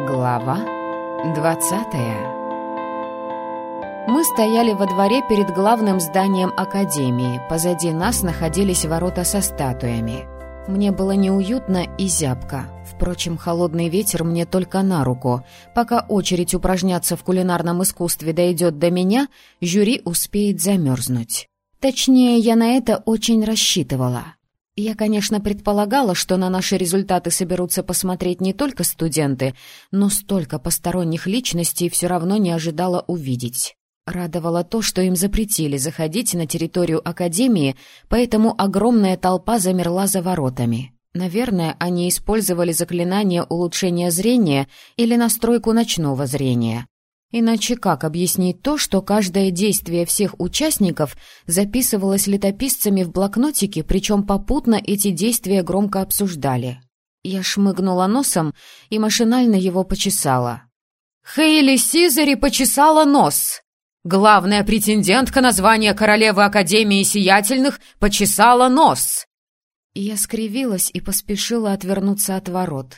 Глава 20. Мы стояли во дворе перед главным зданием академии. Позади нас находились ворота со статуями. Мне было неуютно и зябко. Впрочем, холодный ветер мне только на руку. Пока очередь упражняться в кулинарном искусстве дойдет до меня, жюри успеет замерзнуть. Точнее, я на это очень рассчитывала. Я, конечно, предполагала, что на наши результаты соберутся посмотреть не только студенты, но столько посторонних личностей все равно не ожидала увидеть. Радовало то, что им запретили заходить на территорию академии, поэтому огромная толпа замерла за воротами. Наверное, они использовали заклинание улучшения зрения или настройку ночного зрения. Иначе как объяснить то, что каждое действие всех участников записывалось летописцами в блокнотике, причем попутно эти действия громко обсуждали? Я шмыгнула носом и машинально его почесала. «Хейли Сизари почесала нос! Главная претендентка на звание королевы Академии Сиятельных почесала нос!» Я скривилась и поспешила отвернуться от ворот.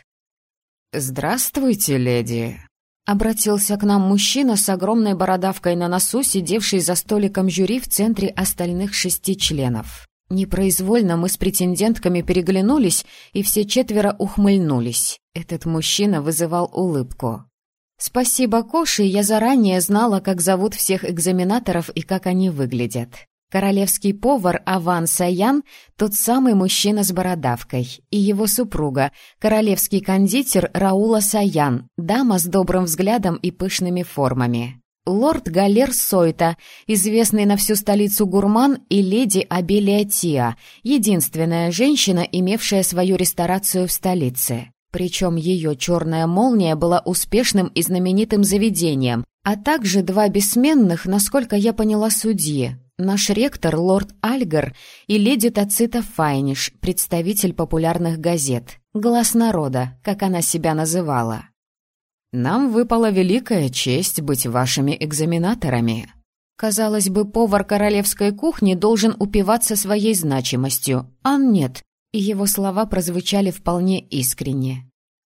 «Здравствуйте, леди!» Обратился к нам мужчина с огромной бородавкой на носу, сидевший за столиком жюри в центре остальных 6 членов. Непроизвольно мы с претендентками переглянулись, и все 4 ухмыльнулись. Этот мужчина вызывал улыбку. Спасибо Коше, я заранее знала, как зовут всех экзаменаторов и как они выглядят. Королевский повар Аван Саян – тот самый мужчина с бородавкой, и его супруга – королевский кондитер Раула Саян, дама с добрым взглядом и пышными формами. Лорд Галер Сойта, известный на всю столицу гурман, и леди Абелия Тиа, единственная женщина, имевшая свою ресторацию в столице. Причем ее черная молния была успешным и знаменитым заведением, а также 2 бессменных, насколько я поняла, судьи. Наш ректор, лорд Альгар, и леди Тацита Файниш, представитель популярных газет. «Глаз народа», как она себя называла. «Нам выпала великая честь быть вашими экзаменаторами». Казалось бы, повар королевской кухни должен упиваться своей значимостью, а нет, и его слова прозвучали вполне искренне.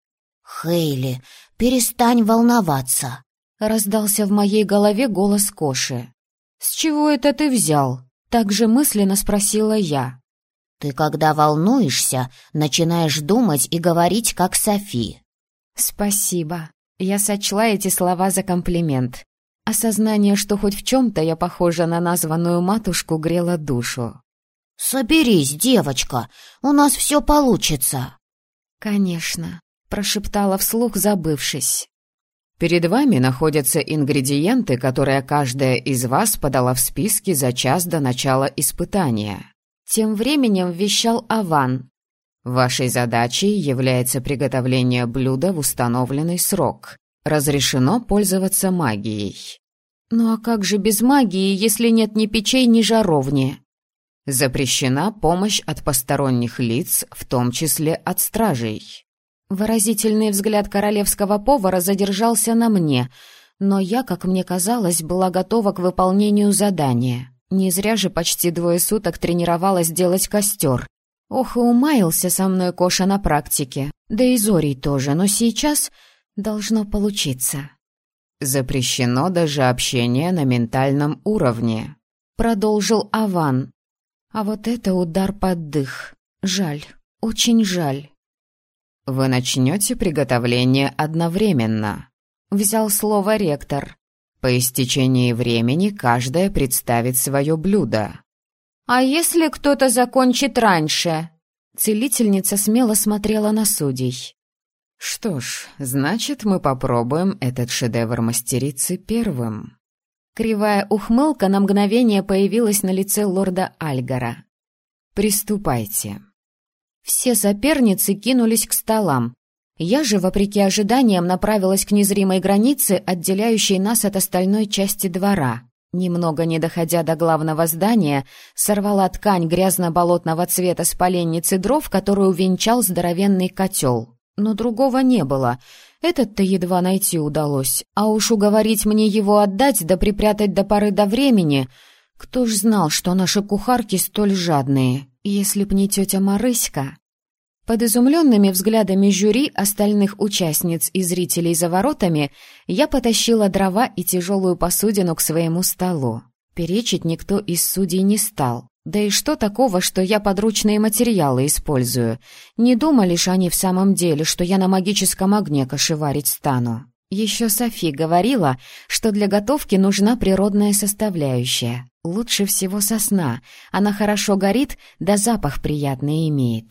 «Хейли, перестань волноваться», — раздался в моей голове голос Коши. «С чего это ты взял?» — так же мысленно спросила я. «Ты, когда волнуешься, начинаешь думать и говорить, как Софи». «Спасибо». Я сочла эти слова за комплимент. Осознание, что хоть в чем-то я похожа на названную матушку, грело душу. «Соберись, девочка, у нас все получится». «Конечно», — прошептала вслух, забывшись. «Перед вами находятся ингредиенты, которые каждая из вас подала в списке за час до начала испытания». Тем временем вещал Аван. «Вашей задачей является приготовление блюда в установленный срок. Разрешено пользоваться магией». «Ну а как же без магии, если нет ни печей, ни жаровни?» «Запрещена помощь от посторонних лиц, в том числе от стражей». Выразительный взгляд королевского повара задержался на мне, но я, как мне казалось, была готова к выполнению задания. Не зря же почти 2 суток тренировалась делать костер. Ох, и умаился со мной Коша на практике. Да и Зорий тоже, но сейчас должно получиться. «Запрещено даже общение на ментальном уровне», — продолжил Аван. А вот это удар под дых. Жаль, очень жаль. «Вы начнете приготовление одновременно», — взял слово ректор. «По истечении времени каждая представит свое блюдо». «А если кто-то закончит раньше?» Целительница смело смотрела на судей. «Что ж, значит, мы попробуем этот шедевр мастерицы первым». Кривая ухмылка на мгновение появилась на лице лорда Альгара. «Приступайте». Все соперницы кинулись к столам. Я же, вопреки ожиданиям, направилась к незримой границе, отделяющей нас от остальной части двора. Немного не доходя до главного здания, сорвала ткань грязно-болотного цвета с поленницы дров, которую венчал здоровенный котел. Но другого не было. Этот-то едва найти удалось. А уж уговорить мне его отдать да припрятать до поры до времени... Кто ж знал, что наши кухарки столь жадные, если б не тетя Марыська? Под изумленными взглядами жюри, остальных участниц и зрителей за воротами, я потащила дрова и тяжелую посудину к своему столу. Перечить никто из судей не стал. Да и что такого, что я подручные материалы использую? Не думали ж они в самом деле, что я на магическом огне кашеварить стану? Еще Софи говорила, что для готовки нужна природная составляющая. Лучше всего сосна. Она хорошо горит, да запах приятный имеет.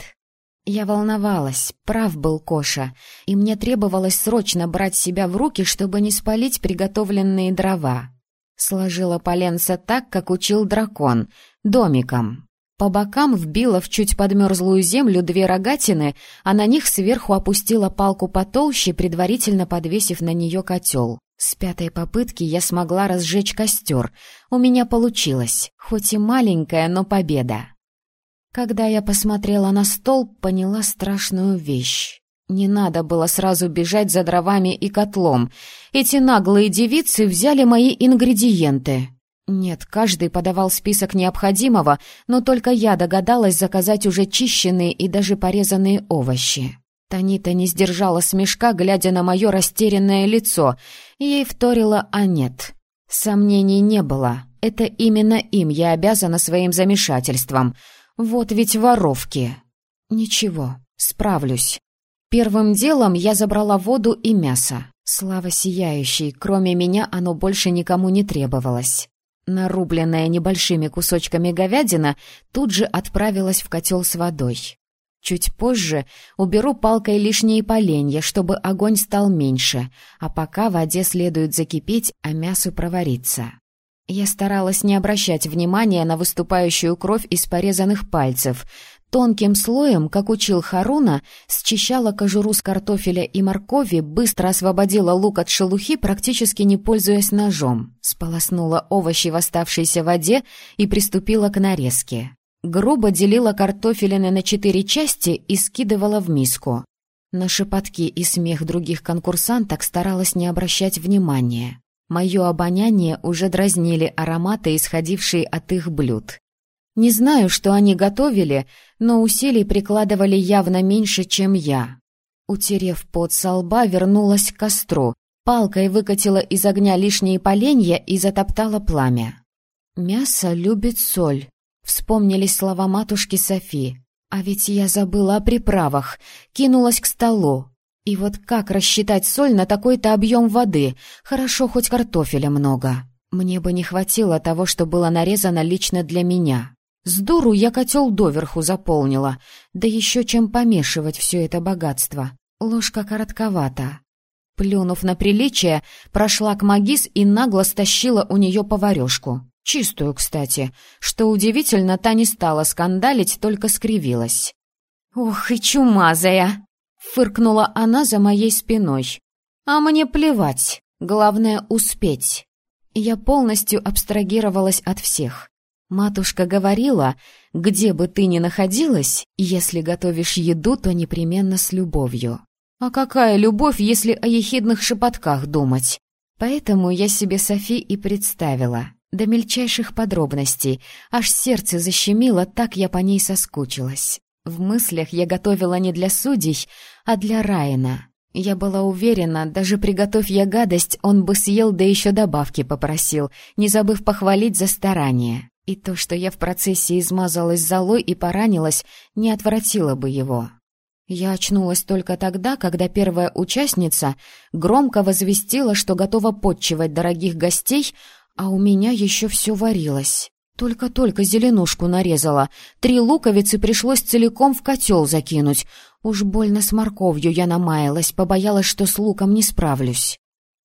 Я волновалась, прав был Коша, и мне требовалось срочно брать себя в руки, чтобы не спалить приготовленные дрова. Сложила поленца так, как учил дракон, домиком. По бокам вбила в чуть подмерзлую землю 2 рогатины, а на них сверху опустила палку потолще, предварительно подвесив на нее котел. С 5-й попытки я смогла разжечь костер. У меня получилось, хоть и маленькая, но победа. Когда я посмотрела на стол, поняла страшную вещь. Не надо было сразу бежать за дровами и котлом. Эти наглые девицы взяли мои ингредиенты. Нет, каждый подавал список необходимого, но только я догадалась заказать уже чищенные и даже порезанные овощи. Танита не сдержала смешка, глядя на мое растерянное лицо. Ей вторила Аннет. Сомнений не было. Это именно им я обязана своим замешательством. Вот ведь воровки. Ничего, справлюсь. Первым делом я забрала воду и мясо. Слава сияющей, кроме меня оно больше никому не требовалось. Нарубленная небольшими кусочками говядина тут же отправилась в котел с водой. Чуть позже уберу палкой лишние поленья, чтобы огонь стал меньше, а пока воде следует закипеть, а мясу провариться. Я старалась не обращать внимания на выступающую кровь из порезанных пальцев. Тонким слоем, как учил Харуна, счищала кожуру с картофеля и моркови, быстро освободила лук от шелухи, практически не пользуясь ножом, сполоснула овощи в оставшейся воде и приступила к нарезке. Грубо делила картофелины на 4 части и скидывала в миску. На шепотки и смех других конкурсанток старалась не обращать внимания. Мое обоняние уже дразнили ароматы, исходившие от их блюд. Не знаю, что они готовили, но усилий прикладывали явно меньше, чем я. Утерев пот со лба, вернулась к костру, палкой выкатила из огня лишние поленья и затоптала пламя. «Мясо любит соль», — вспомнились слова матушки Софи. А ведь я забыла о приправах, кинулась к столу. И вот как рассчитать соль на такой-то объем воды? Хорошо, хоть картофеля много. Мне бы не хватило того, что было нарезано лично для меня. С дуру я котел доверху заполнила, да еще чем помешивать все это богатство. Ложка коротковата. Плюнув на приличие, прошла к Магис и нагло стащила у нее поварешку. Чистую, кстати. Что удивительно, та не стала скандалить, только скривилась. «Ох и чумазая!» — фыркнула она за моей спиной. «А мне плевать, главное успеть». Я полностью абстрагировалась от всех. Матушка говорила, где бы ты ни находилась, если готовишь еду, то непременно с любовью. А какая любовь, если о ехидных шепотках думать? Поэтому я себе Софи и представила, до мельчайших подробностей, аж сердце защемило, так я по ней соскучилась. В мыслях я готовила не для судей, а для Райана. Я была уверена, даже приготовь я гадость, он бы съел, да еще добавки попросил, не забыв похвалить за старание. И то, что я в процессе измазалась золой и поранилась, не отвратило бы его. Я очнулась только тогда, когда первая участница громко возвестила, что готова подчивать дорогих гостей, а у меня еще все варилось. Только-только зеленушку нарезала, 3 луковицы пришлось целиком в котел закинуть. Уж больно с морковью я намаялась, побоялась, что с луком не справлюсь.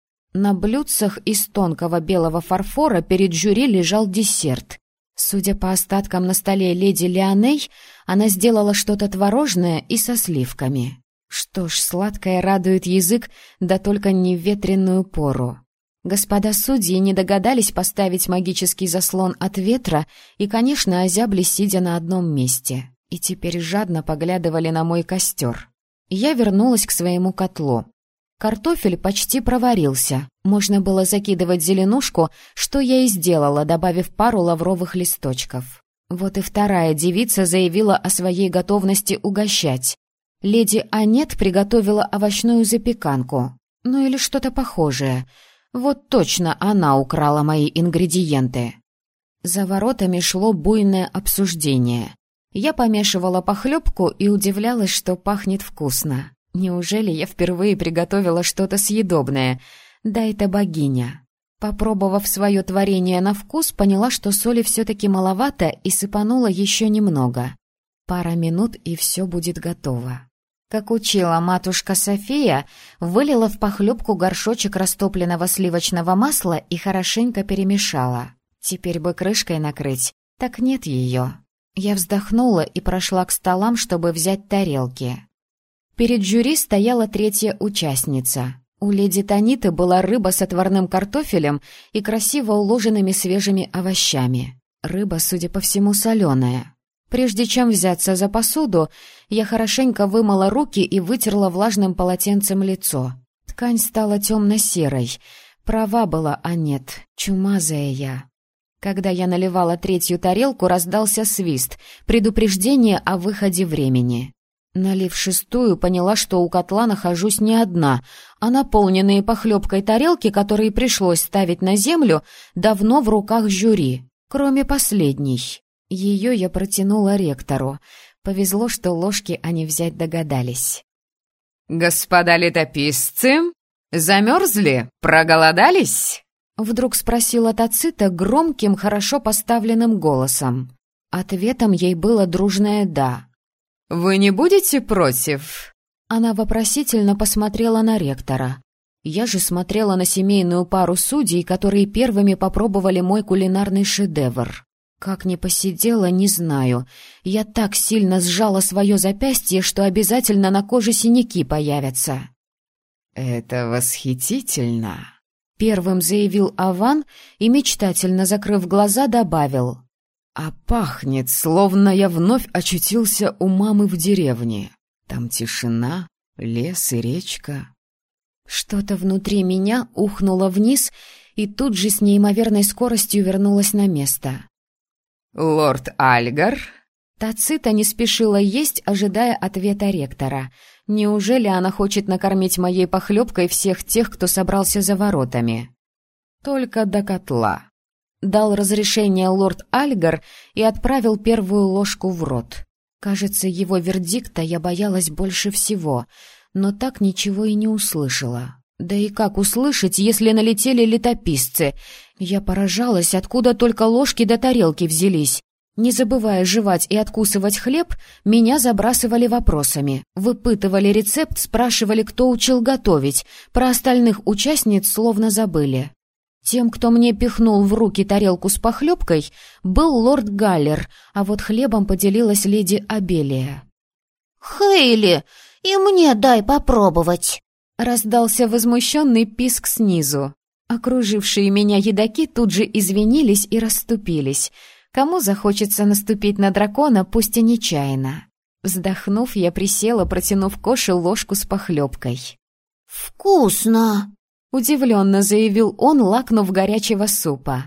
На блюдцах из тонкого белого фарфора перед жюри лежал десерт. Судя по остаткам на столе леди Леоней, она сделала что-то творожное и со сливками. Что ж, сладкое радует язык, да только не в ветреную пору. Господа судьи не догадались поставить магический заслон от ветра и, конечно, озябли, сидя на одном месте. И теперь жадно поглядывали на мой костер. Я вернулась к своему котлу. Картофель почти проварился. Можно было закидывать зеленушку, что я и сделала, добавив пару лавровых листочков. Вот и вторая девица заявила о своей готовности угощать. Леди Аннет приготовила овощную запеканку. Ну или что-то похожее. Вот точно она украла мои ингредиенты. За воротами шло буйное обсуждение. Я помешивала похлебку и удивлялась, что пахнет вкусно. Неужели я впервые приготовила что-то съедобное? Да это богиня. Попробовав свое творение на вкус, поняла, что соли все-таки маловато, и сыпанула еще немного. Пара минут, и все будет готово. Как учила матушка София, вылила в похлебку горшочек растопленного сливочного масла и хорошенько перемешала. Теперь бы крышкой накрыть, так нет ее. Я вздохнула и прошла к столам, чтобы взять тарелки. Перед жюри стояла третья участница. У леди Таниты была рыба с отварным картофелем и красиво уложенными свежими овощами. Рыба, судя по всему, соленая. Прежде чем взяться за посуду, я хорошенько вымыла руки и вытерла влажным полотенцем лицо. Ткань стала темно-серой. Права была Аннет, чумазая я. Когда я наливала третью тарелку, раздался свист, предупреждение о выходе времени. Налив шестую, поняла, что у котла нахожусь не одна, а наполненные похлебкой тарелки, которые пришлось ставить на землю, давно в руках жюри, кроме последней. Ее я протянула ректору. Повезло, что ложки они взять догадались. «Господа летописцы, замерзли? Проголодались?» Вдруг спросила Тацита громким, хорошо поставленным голосом. Ответом ей было дружное «да». «Вы не будете против?» Она вопросительно посмотрела на ректора. Я же смотрела на семейную пару судей, которые первыми попробовали мой кулинарный шедевр. Как ни посидела, не знаю. Я так сильно сжала свое запястье, что обязательно на коже синяки появятся. «Это восхитительно!» Первым заявил Аван и, мечтательно закрыв глаза, добавил. «А пахнет, словно я вновь очутился у мамы в деревне. Там тишина, лес и речка». Что-то внутри меня ухнуло вниз и тут же с неимоверной скоростью вернулось на место. «Лорд Альгар?» Тацита не спешила есть, ожидая ответа ректора. Неужели она хочет накормить моей похлебкой всех тех, кто собрался за воротами? «Только до котла». Дал разрешение лорд Альгар и отправил первую ложку в рот. Кажется, его вердикта я боялась больше всего, но так ничего и не услышала. Да и как услышать, если налетели летописцы? Я поражалась, откуда только ложки до тарелки взялись. Не забывая жевать и откусывать хлеб, меня забрасывали вопросами. Выпытывали рецепт, спрашивали, кто учил готовить. Про остальных участниц словно забыли. Тем, кто мне пихнул в руки тарелку с похлебкой, был лорд Галлер, а вот хлебом поделилась леди Абелия. «Хейли, и мне дай попробовать!» Раздался возмущенный писк снизу. Окружившие меня едоки тут же извинились и расступились. Кому захочется наступить на дракона, пусть и нечаянно. Вздохнув, я присела, протянув Коше ложку с похлебкой. «Вкусно!» — удивленно заявил он, лакнув горячего супа.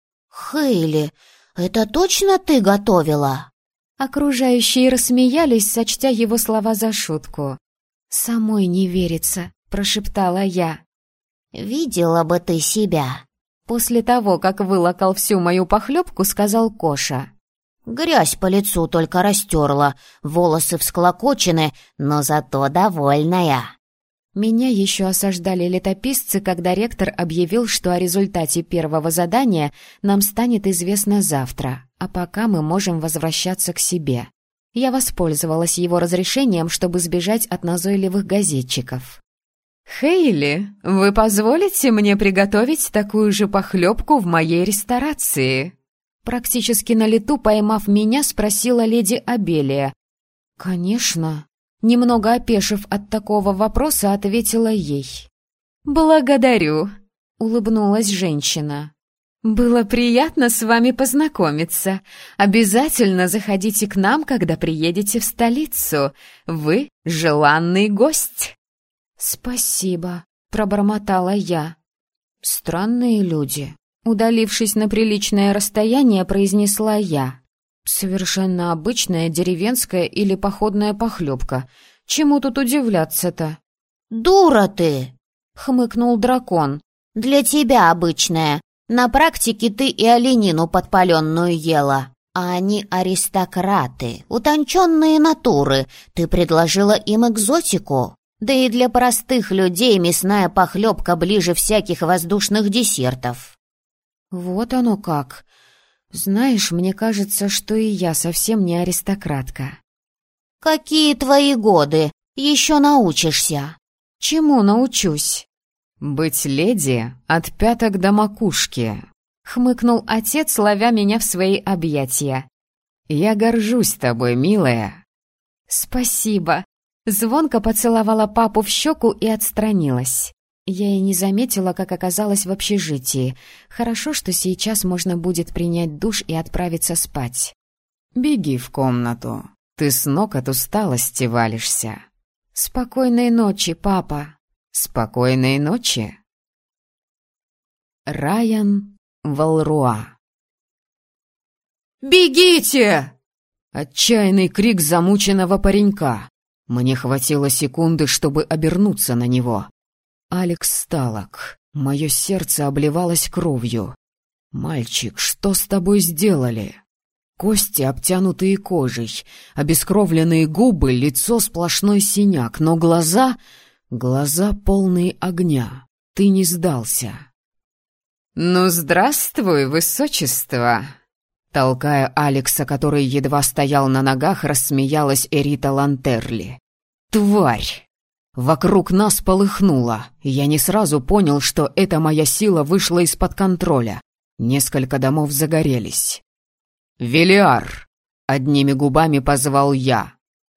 «Хейли, это точно ты готовила?» Окружающие рассмеялись, сочтя его слова за шутку. «Самой не верится», — прошептала я. «Видела бы ты себя!» После того, как вылокал всю мою похлебку, сказал Коша. «Грязь по лицу только растерла, волосы всклокочены, но зато довольная!» Меня еще осаждали летописцы, когда ректор объявил, что о результате первого задания нам станет известно завтра, а пока мы можем возвращаться к себе. Я воспользовалась его разрешением, чтобы сбежать от назойливых газетчиков. «Хейли, вы позволите мне приготовить такую же похлебку в моей ресторации?» Практически на лету, поймав меня, спросила леди Абелия. «Конечно». Немного опешив от такого вопроса, ответила ей. «Благодарю», — улыбнулась женщина. «Было приятно с вами познакомиться. Обязательно заходите к нам, когда приедете в столицу. Вы желанный гость». «Спасибо», — пробормотала я. «Странные люди». Удалившись на приличное расстояние, произнесла я. «Совершенно обычная деревенская или походная похлебка. Чему тут удивляться-то?» «Дура ты!» — хмыкнул дракон. «Для тебя обычная. На практике ты и оленину подпаленную ела. А они аристократы, утонченные натуры. Ты предложила им экзотику. Да и для простых людей мясная похлебка ближе всяких воздушных десертов». «Вот оно как. Знаешь, мне кажется, что и я совсем не аристократка». «Какие твои годы? Еще научишься». «Чему научусь?» «Быть леди от пяток до макушки», — хмыкнул отец, ловя меня в свои объятия. «Я горжусь тобой, милая». «Спасибо». Звонко поцеловала папу в щеку и отстранилась. Я и не заметила, как оказалась в общежитии. Хорошо, что сейчас можно будет принять душ и отправиться спать. «Беги в комнату. Ты с ног от усталости валишься». «Спокойной ночи, папа». «Спокойной ночи». Райан Валруа. «Бегите!» Отчаянный крик замученного паренька. Мне хватило секунды, чтобы обернуться на него. Алекс Сталок. Мое сердце обливалось кровью. «Мальчик, что с тобой сделали?» Кости, обтянутые кожей, обескровленные губы, лицо сплошной синяк, но глаза полные огня. Ты не сдался. «Ну, здравствуй, высочество!» Толкая Алекса, который едва стоял на ногах, рассмеялась Эрита Лантерли. «Тварь!» Вокруг нас полыхнуло. Я не сразу понял, что эта моя сила вышла из-под контроля. Несколько домов загорелись. «Велиар!» — одними губами позвал я.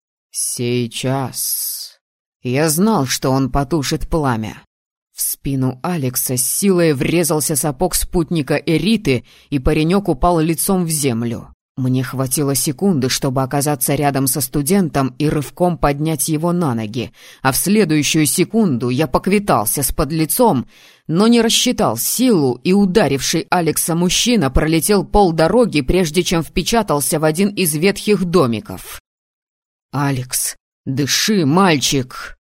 «Сейчас». Я знал, что он потушит пламя. В спину Алекса с силой врезался сапог спутника Эриты, и паренек упал лицом в землю. Мне хватило секунды, чтобы оказаться рядом со студентом и рывком поднять его на ноги, а в следующую секунду я поквитался с подлецом, но не рассчитал силу, и ударивший Алекса мужчина пролетел полдороги, прежде чем впечатался в один из ветхих домиков. «Алекс, дыши, мальчик!»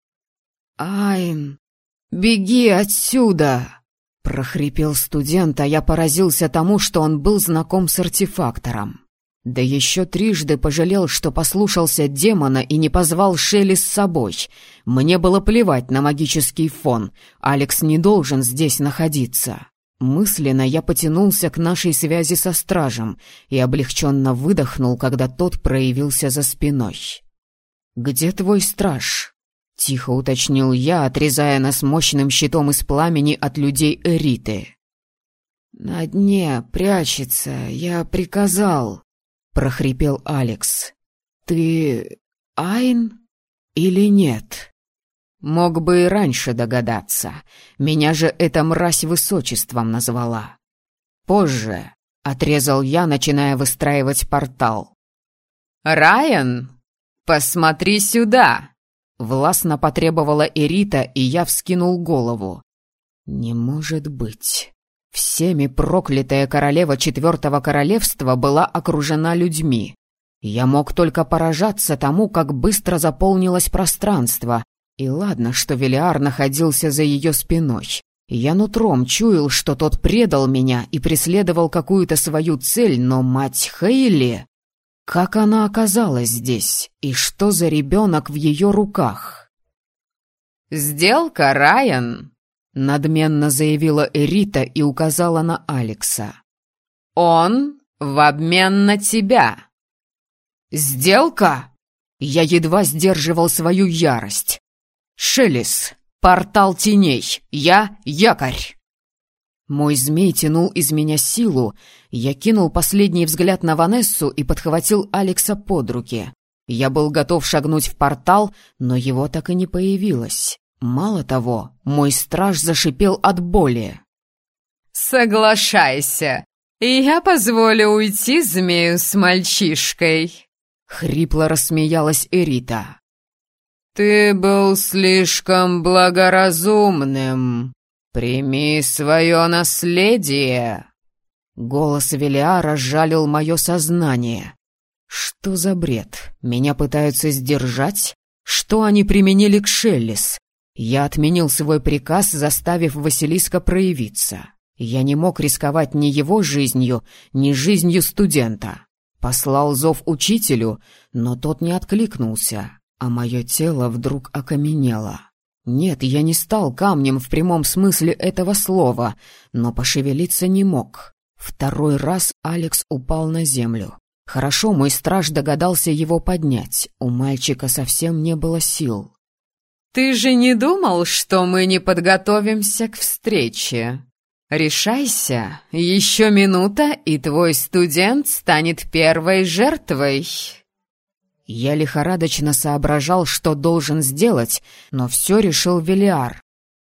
«Айн, беги отсюда!» — прохрипел студент, а я поразился тому, что он был знаком с артефактором. Да еще трижды пожалел, что послушался демона и не позвал Шелли с собой. Мне было плевать на магический фон. Алекс не должен здесь находиться. Мысленно я потянулся к нашей связи со стражем и облегченно выдохнул, когда тот проявился за спиной. «Где твой страж?» — тихо уточнил я, отрезая нас мощным щитом из пламени от людей Эриты. «На дне прячется, я приказал», — прохрипел Алекс. «Ты Айн или нет?» Мог бы и раньше догадаться. Меня же эта мразь высочеством назвала. «Позже», — отрезал я, начиная выстраивать портал. «Райан, посмотри сюда!» Властно потребовала Эрита, и я вскинул голову. «Не может быть!» Всеми проклятая королева Четвертого Королевства была окружена людьми. Я мог только поражаться тому, как быстро заполнилось пространство. И ладно, что Велиар находился за ее спиной. Я нутром чуял, что тот предал меня и преследовал какую-то свою цель, но мать Хейли... Как она оказалась здесь? И что за ребенок в ее руках? «Сделка, Райан!» — надменно заявила Эрита и указала на Алекса. «Он в обмен на тебя!» «Сделка?» Я едва сдерживал свою ярость. «Шелес, портал теней, я якорь!» Мой змей тянул из меня силу. Я кинул последний взгляд на Ванессу и подхватил Алекса под руки. Я был готов шагнуть в портал, но его так и не появилось. Мало того, мой страж зашипел от боли. «Соглашайся, и я позволю уйти змею с мальчишкой!» Хрипло рассмеялась Эрита. «Ты был слишком благоразумным. Прими свое наследие!» Голос Велиара жалил мое сознание. Что за бред? Меня пытаются сдержать? Что они применили к Шеллис? Я отменил свой приказ, заставив Василиска проявиться. Я не мог рисковать ни его жизнью, ни жизнью студента. Послал зов учителю, но тот не откликнулся, а мое тело вдруг окаменело. Нет, я не стал камнем в прямом смысле этого слова, но пошевелиться не мог. Второй раз Алекс упал на землю. Хорошо, мой страж догадался его поднять. У мальчика совсем не было сил. «Ты же не думал, что мы не подготовимся к встрече? Решайся, еще минута, и твой студент станет первой жертвой». Я лихорадочно соображал, что должен сделать, но все решил Велиар.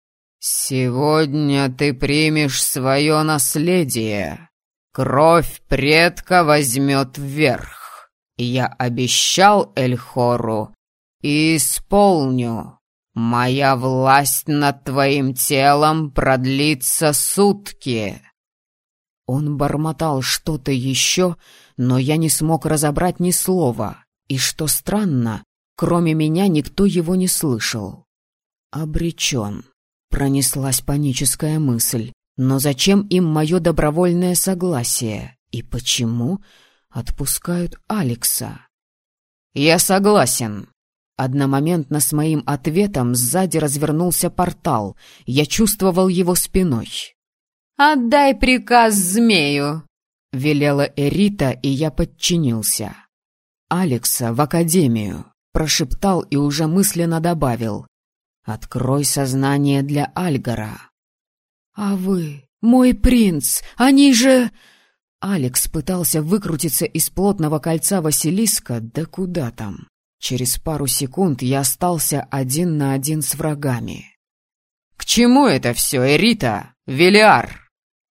«Сегодня ты примешь свое наследие. Кровь предка возьмет вверх. Я обещал Эльхору и исполню. Моя власть над твоим телом продлится сутки». Он бормотал что-то еще, но я не смог разобрать ни слова. И что странно, кроме меня никто его не слышал. «Обречен», — пронеслась паническая мысль. «Но зачем им мое добровольное согласие? И почему отпускают Алекса?» «Я согласен». Одномоментно с моим ответом сзади развернулся портал. Я чувствовал его спиной. «Отдай приказ змею», — велела Эрита, и я подчинился. «Алекса в академию», — прошептал и уже мысленно добавил. «Открой сознание для Альгара». «А вы, мой принц, они же...» Алекс пытался выкрутиться из плотного кольца Василиска, да куда там. Через пару секунд я остался 1 на 1 с врагами. «К чему это все, Эрита? Велиар!»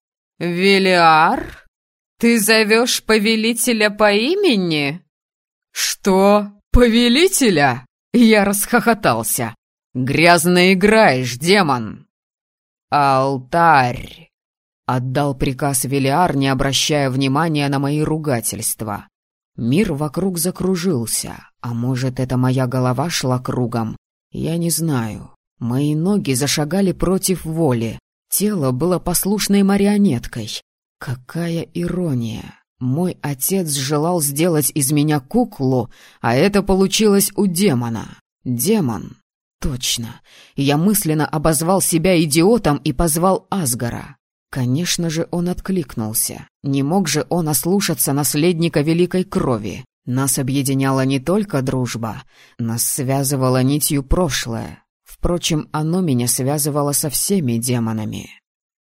«Велиар? Ты зовешь повелителя по имени?» «Что? Повелителя?» Я расхохотался. «Грязно играешь, демон!» «Алтарь!» — отдал приказ Велиар, не обращая внимания на мои ругательства. Мир вокруг закружился, а может, это моя голова шла кругом? Я не знаю. Мои ноги зашагали против воли. Тело было послушной марионеткой. Какая ирония! Мой отец желал сделать из меня куклу, а это получилось у демона. Демон. Точно. Я мысленно обозвал себя идиотом и позвал Асгара. Конечно же, он откликнулся. Не мог же он ослушаться наследника великой крови. Нас объединяла не только дружба, нас связывало нитью прошлое. Впрочем, оно меня связывало со всеми демонами.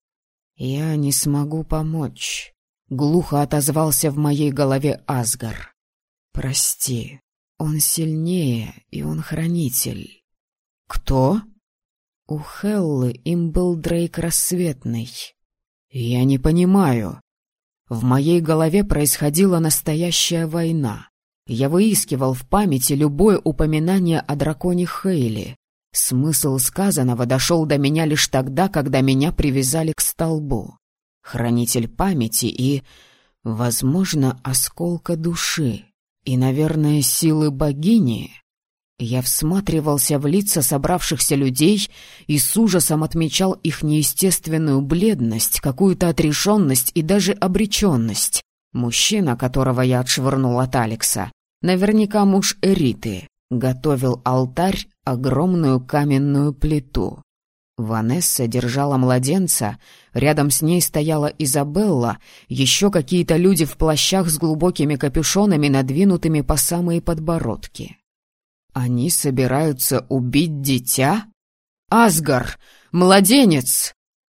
«Я не смогу помочь», — глухо отозвался в моей голове Асгар. «Прости, он сильнее, и он хранитель». «Кто?» «У Хеллы им был Дрейк Рассветный». «Я не понимаю». В моей голове происходила настоящая война. Я выискивал в памяти любое упоминание о драконе Хейли. Смысл сказанного дошел до меня лишь тогда, когда меня привязали к столбу. Хранитель памяти и, возможно, осколка души. И, наверное, силы богини. Я всматривался в лица собравшихся людей и с ужасом отмечал их неестественную бледность, какую-то отрешенность и даже обреченность. Мужчина, которого я отшвырнул от Алекса, наверняка муж Эриты, готовил алтарь, огромную каменную плиту. Ванесса держала младенца, рядом с ней стояла Изабелла, еще какие-то люди в плащах с глубокими капюшонами, надвинутыми по самые подбородки. Они собираются убить дитя? Асгар! Младенец!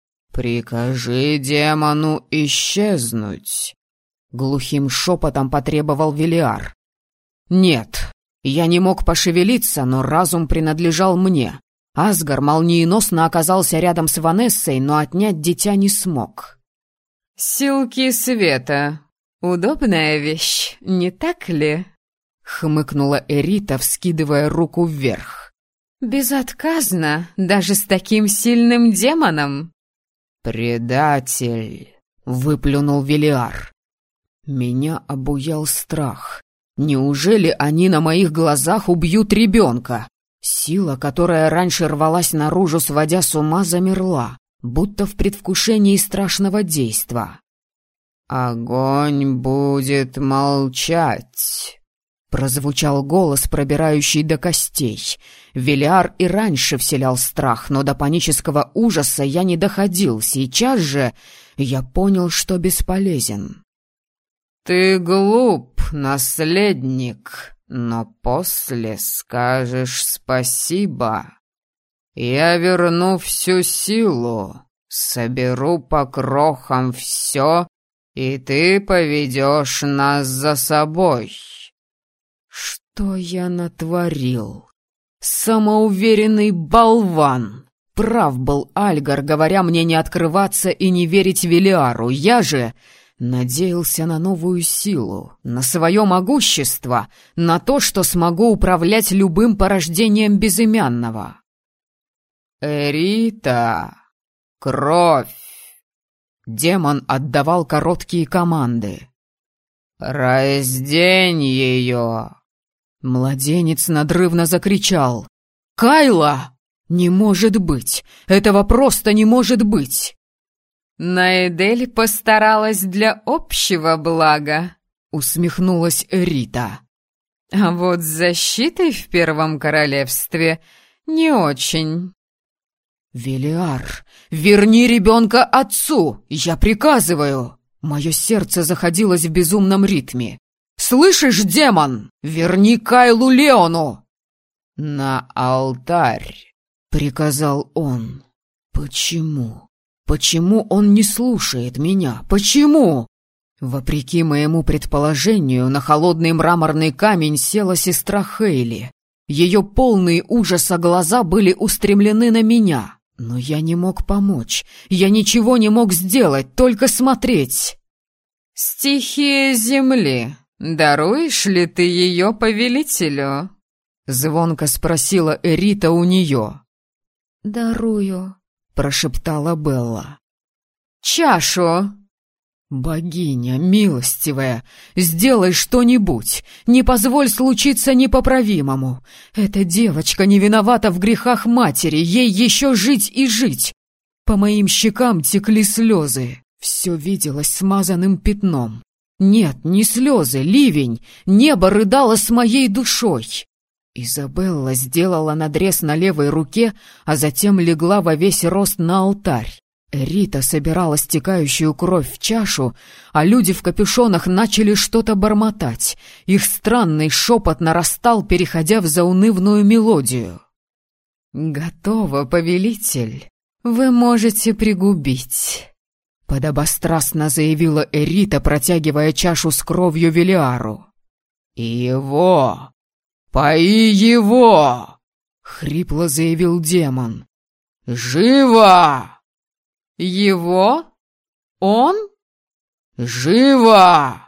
«Прикажи демону исчезнуть!» Глухим шепотом потребовал Велиар. «Нет, я не мог пошевелиться, но разум принадлежал мне. Асгар молниеносно оказался рядом с Ванессой, но отнять дитя не смог». «Силки света. Удобная вещь, не так ли?» — хмыкнула Эрита, вскидывая руку вверх. «Безотказно, даже с таким сильным демоном». «Предатель!» — выплюнул Велиар. Меня обуял страх. Неужели они на моих глазах убьют ребенка? Сила, которая раньше рвалась наружу, сводя с ума, замерла, будто в предвкушении страшного действа. «Огонь будет молчать», — прозвучал голос, пробирающий до костей. Велиар и раньше вселял страх, но до панического ужаса я не доходил. Сейчас же я понял, что бесполезен. «Ты глуп, наследник, но после скажешь спасибо. Я верну всю силу, соберу по крохам все, и ты поведешь нас за собой». Что я натворил? Самоуверенный болван! Прав был Альгар, говоря мне не открываться и не верить Велиару. Я же надеялся на новую силу, на свое могущество, на то, что смогу управлять любым порождением безымянного. «Эрита! Кровь!» Демон отдавал короткие команды. «Раздень ее!» Младенец надрывно закричал. «Кайла! Не может быть! Этого просто не может быть!» «Наэдель постаралась для общего блага», — усмехнулась Эрита. «А вот с защитой в Первом Королевстве не очень». «Велиар, верни ребенка отцу! Я приказываю!» Мое сердце заходилось в безумном ритме. «Слышишь, демон? Верни Кайлу Леону!» «На алтарь!» — приказал он. «Почему? Почему он не слушает меня? Почему?» Вопреки моему предположению, на холодный мраморный камень села сестра Хейли. Ее полные ужаса глаза были устремлены на меня. Но я не мог помочь. Я ничего не мог сделать, только смотреть. «Стихия земли. Даруешь ли ты ее повелителю?» Звонко спросила Эрита у нее. «Дарую», — прошептала Белла. «Чашу!» «Богиня милостивая, сделай что-нибудь, не позволь случиться непоправимому. Эта девочка не виновата в грехах матери, ей еще жить и жить». По моим щекам текли слезы, все виделось смазанным пятном. Нет, не слезы, ливень, небо рыдало с моей душой. Изабелла сделала надрез на левой руке, а затем легла во весь рост на алтарь. Эрита собирала стекающую кровь в чашу, а люди в капюшонах начали что-то бормотать. Их странный шепот нарастал, переходя в заунывную мелодию. «Готово, повелитель. Вы можете пригубить», — подобострастно заявила Эрита, протягивая чашу с кровью Велиару. «И его! Пои его!» — хрипло заявил демон. «Живо!» «Его? Он?» «Живо!»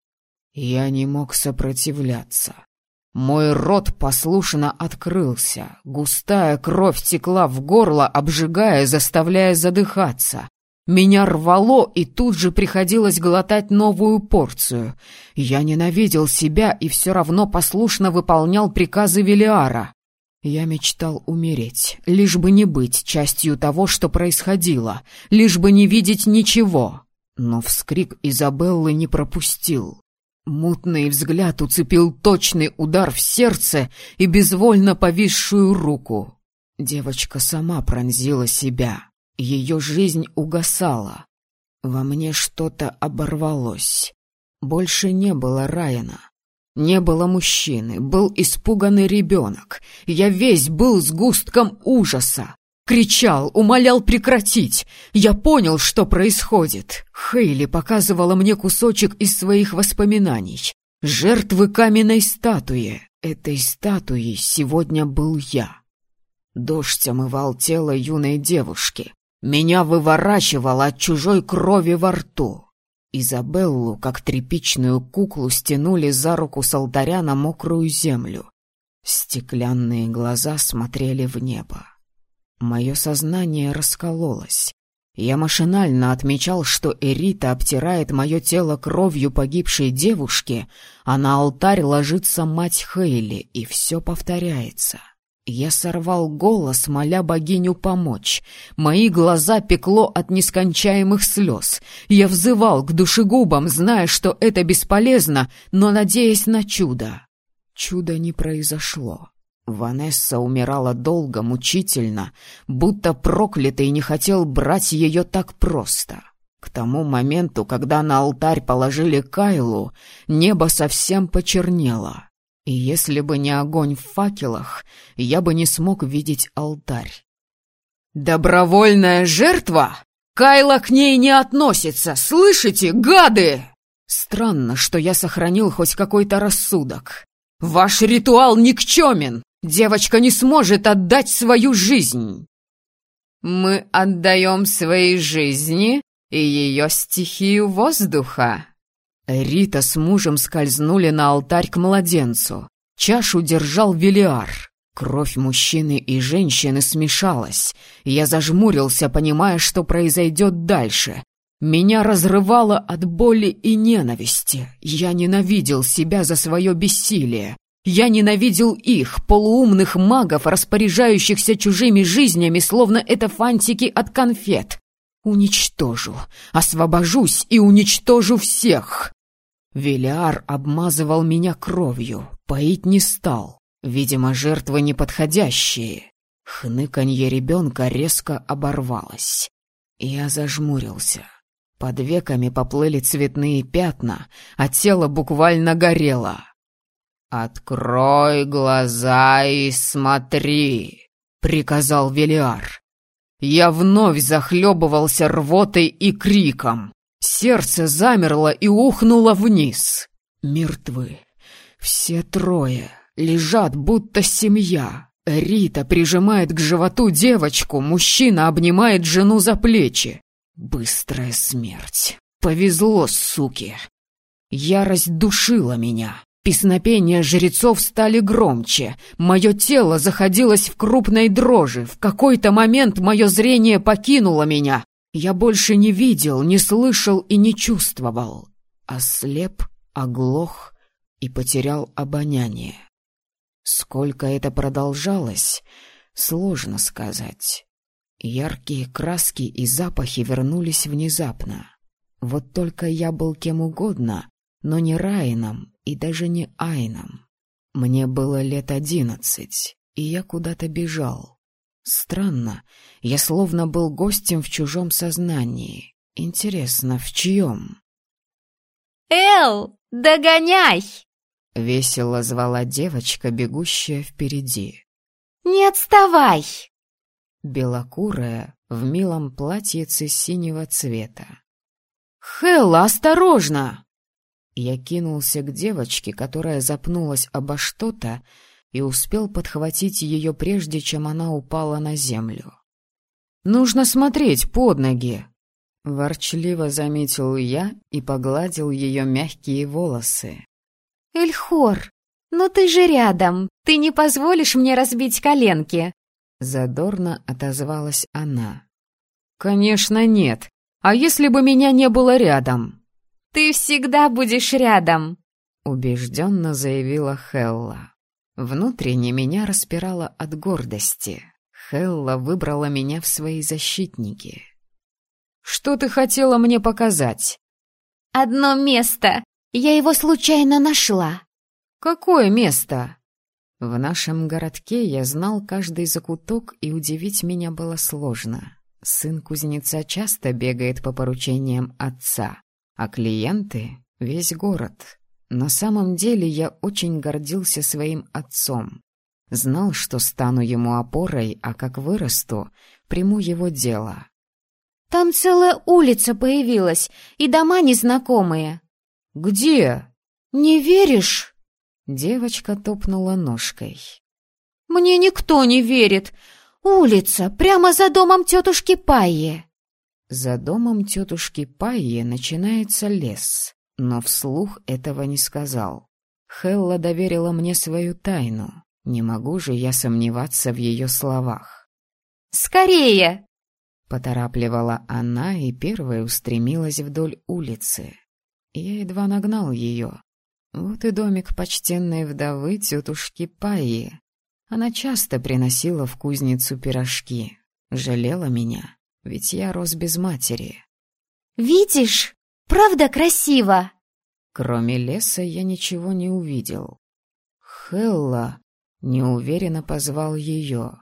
Я не мог сопротивляться. Мой рот послушно открылся. Густая кровь текла в горло, обжигая, заставляя задыхаться. Меня рвало, и тут же приходилось глотать новую порцию. Я ненавидел себя и все равно послушно выполнял приказы Велиара. Я мечтал умереть, лишь бы не быть частью того, что происходило, лишь бы не видеть ничего. Но вскрик Изабеллы не пропустил. Мутный взгляд уцепил точный удар в сердце и безвольно повисшую руку. Девочка сама пронзила себя. Ее жизнь угасала. Во мне что-то оборвалось. Больше не было Райана. Не было мужчины, был испуганный ребенок. Я весь был сгустком ужаса. Кричал, умолял прекратить. Я понял, что происходит. Хейли показывала мне кусочек из своих воспоминаний. Жертвы каменной статуи. Этой статуей сегодня был я. Дождь омывал тело юной девушки. Меня выворачивало от чужой крови во рту. Изабеллу, как тряпичную куклу, стянули за руку с алтаря на мокрую землю. Стеклянные глаза смотрели в небо. Мое сознание раскололось. Я машинально отмечал, что Эрита обтирает мое тело кровью погибшей девушки, а на алтарь ложится мать Хейли, и все повторяется. Я сорвал голос, моля богиню помочь. Мои глаза пекло от нескончаемых слез. Я взывал к душегубам, зная, что это бесполезно, но надеясь на чудо. Чудо не произошло. Ванесса умирала долго, мучительно, будто проклятый не хотел брать ее так просто. К тому моменту, когда на алтарь положили Кайлу, небо совсем почернело. И если бы не огонь в факелах, я бы не смог видеть алтарь. «Добровольная жертва? Кайла к ней не относится, слышите, гады?» Странно, что я сохранил хоть какой-то рассудок. «Ваш ритуал никчемен! Девочка не сможет отдать свою жизнь!» «Мы отдаем свои жизни и ее стихию воздуха». Рита с мужем скользнули на алтарь к младенцу. Чашу держал Велиар. Кровь мужчины и женщины смешалась. Я зажмурился, понимая, что произойдет дальше. Меня разрывало от боли и ненависти. Я ненавидел себя за свое бессилие. Я ненавидел их, полуумных магов, распоряжающихся чужими жизнями, словно это фантики от конфет. Уничтожу, освобожусь и уничтожу всех. Велиар обмазывал меня кровью, поить не стал. Видимо, жертвы неподходящие. Хныканье ребенка резко оборвалось. Я зажмурился. Под веками поплыли цветные пятна, а тело буквально горело. «Открой глаза и смотри», — приказал Велиар. Я вновь захлебывался рвотой и криком. Сердце замерло и ухнуло вниз. Мертвы. Все трое. Лежат, будто семья. Рита прижимает к животу девочку, мужчина обнимает жену за плечи. Быстрая смерть. Повезло, суки. Ярость душила меня. Песнопения жрецов стали громче. Мое тело заходилось в крупной дрожи. В какой-то момент мое зрение покинуло меня. Я больше не видел, не слышал и не чувствовал. Ослеп, оглох и потерял обоняние. Сколько это продолжалось, сложно сказать. Яркие краски и запахи вернулись внезапно. Вот только я был кем угодно, но не Райаном и даже не Айном. Мне было лет 11, и я куда-то бежал. Странно, я словно был гостем в чужом сознании. Интересно, в чьем? «Эл, догоняй!» — весело звала девочка, бегущая впереди. «Не отставай!» Белокурая, в милом платьице синего цвета. «Хелла, осторожно!» Я кинулся к девочке, которая запнулась обо что-то, и успел подхватить ее прежде, чем она упала на землю. «Нужно смотреть под ноги!» — ворчливо заметил я и погладил ее мягкие волосы. «Эльхор, ну ты же рядом, ты не позволишь мне разбить коленки!» Задорно отозвалась она. «Конечно нет, а если бы меня не было рядом?» «Ты всегда будешь рядом!» — убежденно заявила Хелла. Внутренне меня распирало от гордости. Хелла выбрала меня в свои защитники. «Что ты хотела мне показать?» «Одно место. Я его случайно нашла». «Какое место?» В нашем городке я знал каждый закуток, и удивить меня было сложно. Сын кузнеца часто бегает по поручениям отца, а клиенты — весь город. На самом деле я очень гордился своим отцом. Знал, что стану ему опорой, а как вырасту, приму его дело. «Там целая улица появилась, и дома незнакомые». «Где?» «Не веришь?» Девочка топнула ножкой. «Мне никто не верит. Улица, прямо за домом тетушки Пайи». За домом тетушки Пайи начинается лес, но вслух этого не сказал. Хелла доверила мне свою тайну. Не могу же я сомневаться в ее словах. «Скорее!» — поторапливала она и первой устремилась вдоль улицы. Я едва нагнал ее. Вот и домик почтенной вдовы тетушки Пайи. Она часто приносила в кузницу пирожки. Жалела меня, ведь я рос без матери. «Видишь? Правда красиво?» Кроме леса я ничего не увидел. Хелла неуверенно позвал ее.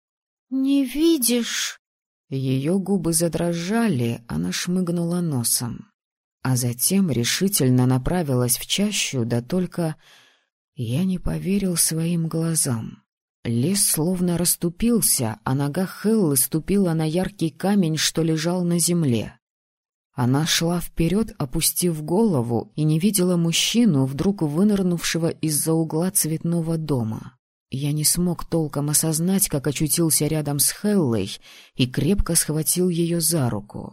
«Не видишь?» Ее губы задрожали, она шмыгнула носом. А затем решительно направилась в чащу, да только я не поверил своим глазам. Лес словно расступился, а нога Хеллы ступила на яркий камень, что лежал на земле. Она шла вперед, опустив голову, и не видела мужчину, вдруг вынырнувшего из-за угла цветного дома. Я не смог толком осознать, как очутился рядом с Хеллой, и крепко схватил ее за руку.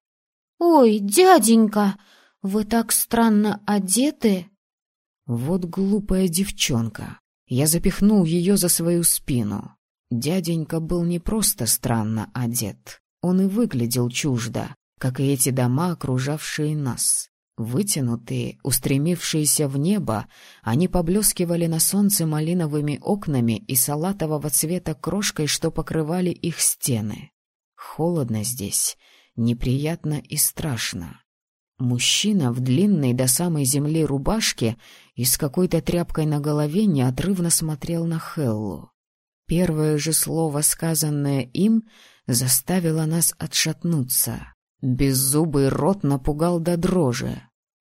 «Ой, дяденька, вы так странно одеты!» Вот глупая девчонка. Я запихнул ее за свою спину. Дяденька был не просто странно одет. Он и выглядел чуждо, как и эти дома, окружавшие нас. Вытянутые, устремившиеся в небо, они поблескивали на солнце малиновыми окнами и салатового цвета крошкой, что покрывали их стены. Холодно здесь, неприятно и страшно. Мужчина в длинной до самой земли рубашке и с какой-то тряпкой на голове неотрывно смотрел на Хеллу. Первое же слово, сказанное им, заставило нас отшатнуться. Беззубый рот напугал до дрожи.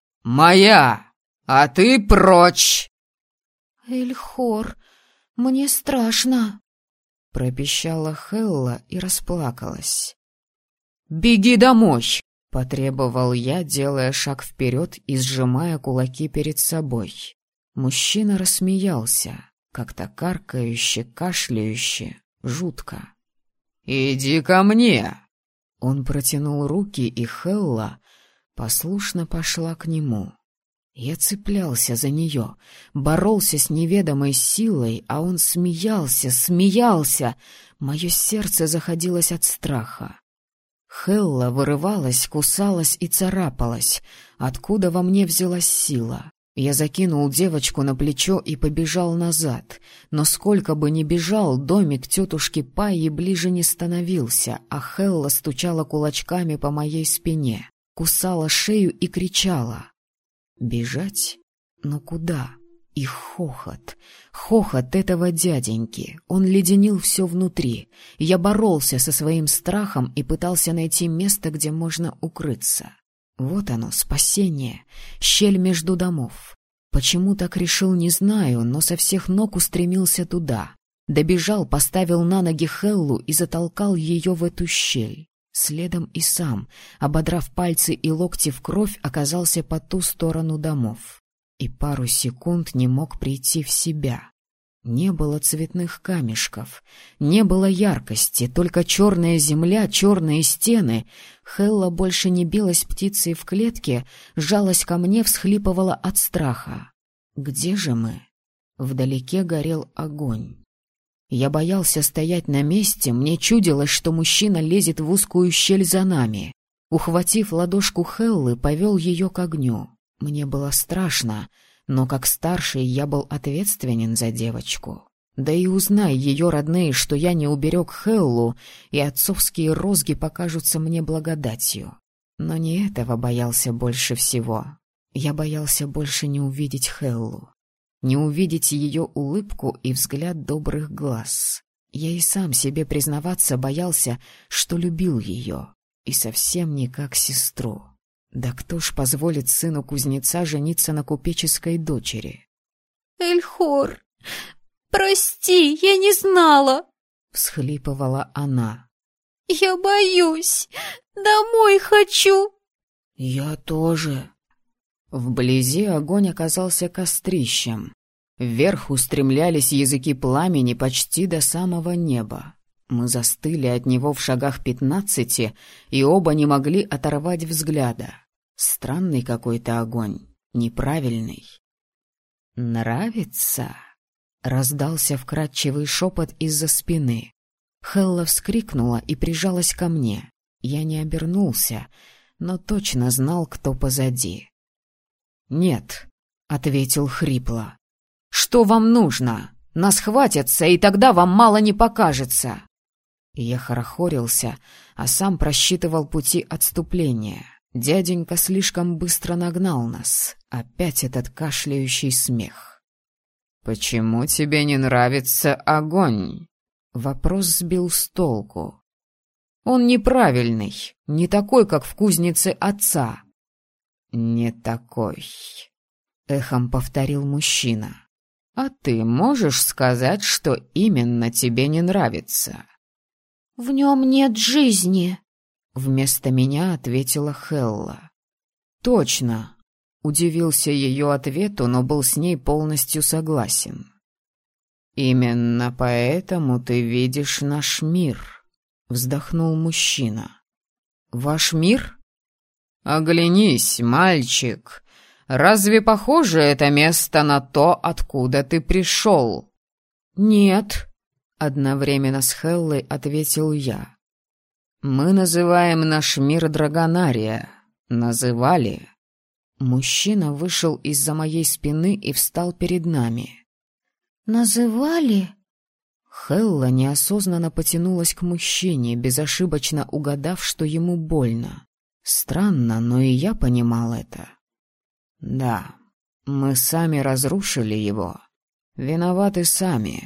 «Моя! А ты прочь!» «Эльхор, мне страшно!» пропищала Хелла и расплакалась. «Беги домой!» — потребовал я, делая шаг вперед и сжимая кулаки перед собой. Мужчина рассмеялся, как-то каркающе, кашляюще, жутко. «Иди ко мне!» Он протянул руки, и Хелла послушно пошла к нему. Я цеплялся за нее, боролся с неведомой силой, а он смеялся, смеялся. Мое сердце заходилось от страха. Хелла вырывалась, кусалась и царапалась. Откуда во мне взялась сила? Я закинул девочку на плечо и побежал назад. Но сколько бы ни бежал, домик тетушки Пайи ближе не становился, а Хелла стучала кулачками по моей спине, кусала шею и кричала. Бежать? Но куда? И хохот. Хохот этого дяденьки. Он леденил все внутри. Я боролся со своим страхом и пытался найти место, где можно укрыться. Вот оно, спасение. Щель между домов. Почему так решил, не знаю, но со всех ног устремился туда. Добежал, поставил на ноги Хеллу и затолкал ее в эту щель. Следом и сам, ободрав пальцы и локти в кровь, оказался по ту сторону домов. И пару секунд не мог прийти в себя. Не было цветных камешков, не было яркости, только черная земля, черные стены. Хелла больше не билась птицей в клетке, жалась ко мне, всхлипывала от страха. Где же мы? Вдалеке горел огонь. Я боялся стоять на месте, мне чудилось, что мужчина лезет в узкую щель за нами. Ухватив ладошку Хеллы, повел ее к огню. Мне было страшно, но как старший я был ответственен за девочку. Да и узнай ее родные, что я не уберег Хеллу, и отцовские розги покажутся мне благодатью. Но не этого боялся больше всего. Я боялся больше не увидеть Хеллу, не увидеть ее улыбку и взгляд добрых глаз. Я и сам себе признаваться боялся, что любил ее, и совсем не как сестру. Да кто ж позволит сыну кузнеца жениться на купеческой дочери? «Эльхор, прости, я не знала!» — всхлипывала она. «Я боюсь, домой хочу!» «Я тоже!» Вблизи огонь оказался кострищем. Вверх устремлялись языки пламени почти до самого неба. Мы застыли от него в шагах 15, и оба не могли оторвать взгляда. Странный какой-то огонь, неправильный. «Нравится?» — раздался вкрадчивый шепот из-за спины. Хелла вскрикнула и прижалась ко мне. Я не обернулся, но точно знал, кто позади. «Нет», — ответил хрипло. «Что вам нужно? Нас хватятся, и тогда вам мало не покажется!» Я хорохорился, а сам просчитывал пути отступления. Дяденька слишком быстро нагнал нас. Опять этот кашляющий смех. «Почему тебе не нравится огонь?» Вопрос сбил с толку. «Он неправильный, не такой, как в кузнице отца». «Не такой», — эхом повторил мужчина. «А ты можешь сказать, что именно тебе не нравится?» «В нем нет жизни», — вместо меня ответила Хелла. «Точно», — удивился ее ответу, но был с ней полностью согласен. «Именно поэтому ты видишь наш мир», — вздохнул мужчина. «Ваш мир? Оглянись, мальчик. Разве похоже это место на то, откуда ты пришел?» «Нет», — одновременно с Хеллой ответил я. «Мы называем наш мир Драгонария. Называли». Мужчина вышел из-за моей спины и встал перед нами. «Называли?» Хелла неосознанно потянулась к мужчине, безошибочно угадав, что ему больно. Странно, но и я понимал это. «Да, мы сами разрушили его. Виноваты сами».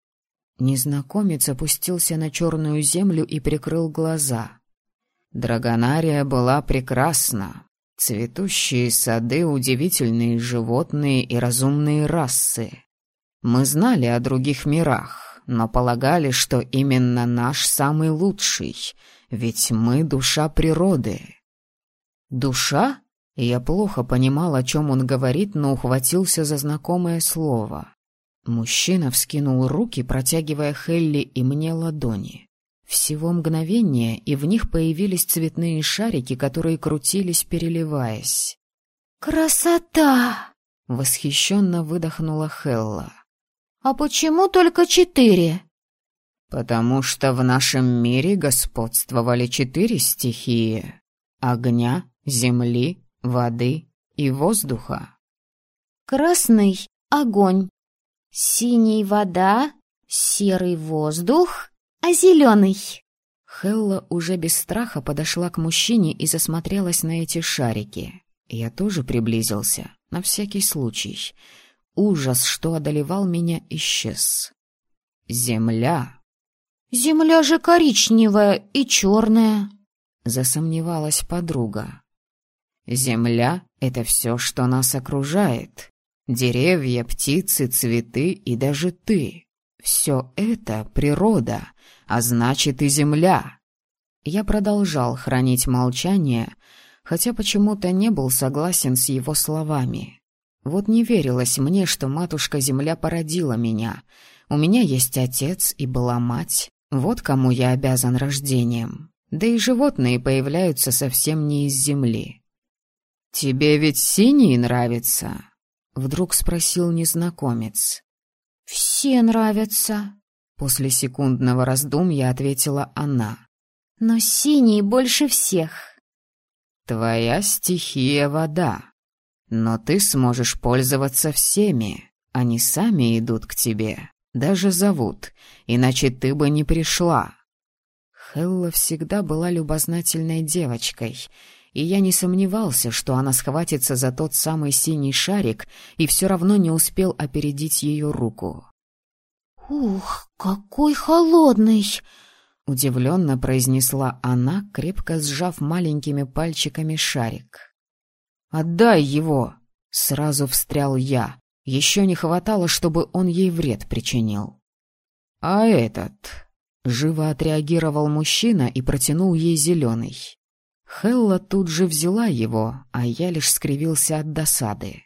Незнакомец опустился на черную землю и прикрыл глаза. Драгонария была прекрасна. Цветущие сады, удивительные животные и разумные расы. Мы знали о других мирах, но полагали, что именно наш самый лучший, ведь мы — душа природы. «Душа?» Я плохо понимал, о чем он говорит, но ухватился за знакомое слово. Мужчина вскинул руки, протягивая Хелли и мне ладони. Всего мгновение, и в них появились цветные шарики, которые крутились, переливаясь. «Красота!» — восхищенно выдохнула Хелла. «А почему только 4?» «Потому что в нашем мире господствовали 4 стихии — огня, земли, воды и воздуха». «Красный — огонь, синий — вода, серый — воздух, а зеленый?» Хелла уже без страха подошла к мужчине и засмотрелась на эти шарики. Я тоже приблизился, на всякий случай. Ужас, что одолевал меня, исчез. «Земля». «Земля же коричневая и черная», — засомневалась подруга. «Земля — это все, что нас окружает. Деревья, птицы, цветы и даже ты. Все это природа, а значит и земля». Я продолжал хранить молчание, хотя почему-то не был согласен с его словами. Вот не верилось мне, что матушка-земля породила меня. У меня есть отец и была мать. Вот кому я обязан рождением. Да и животные появляются совсем не из земли. «Тебе ведь синий нравится?» — вдруг спросил незнакомец. «Все нравятся», — после секундного раздумья ответила она. «Но синий больше всех». «Твоя стихия — вода. Но ты сможешь пользоваться всеми. Они сами идут к тебе, даже зовут, иначе ты бы не пришла». Хелла всегда была любознательной девочкой, и я не сомневался, что она схватится за тот самый синий шарик и все равно не успел опередить ее руку. «Ух, какой холодный!» — удивленно произнесла она, крепко сжав маленькими пальчиками шарик. «Отдай его!» — сразу встрял я. Еще не хватало, чтобы он ей вред причинил. «А этот?» — живо отреагировал мужчина и протянул ей зеленый. Хелла тут же взяла его, а я лишь скривился от досады.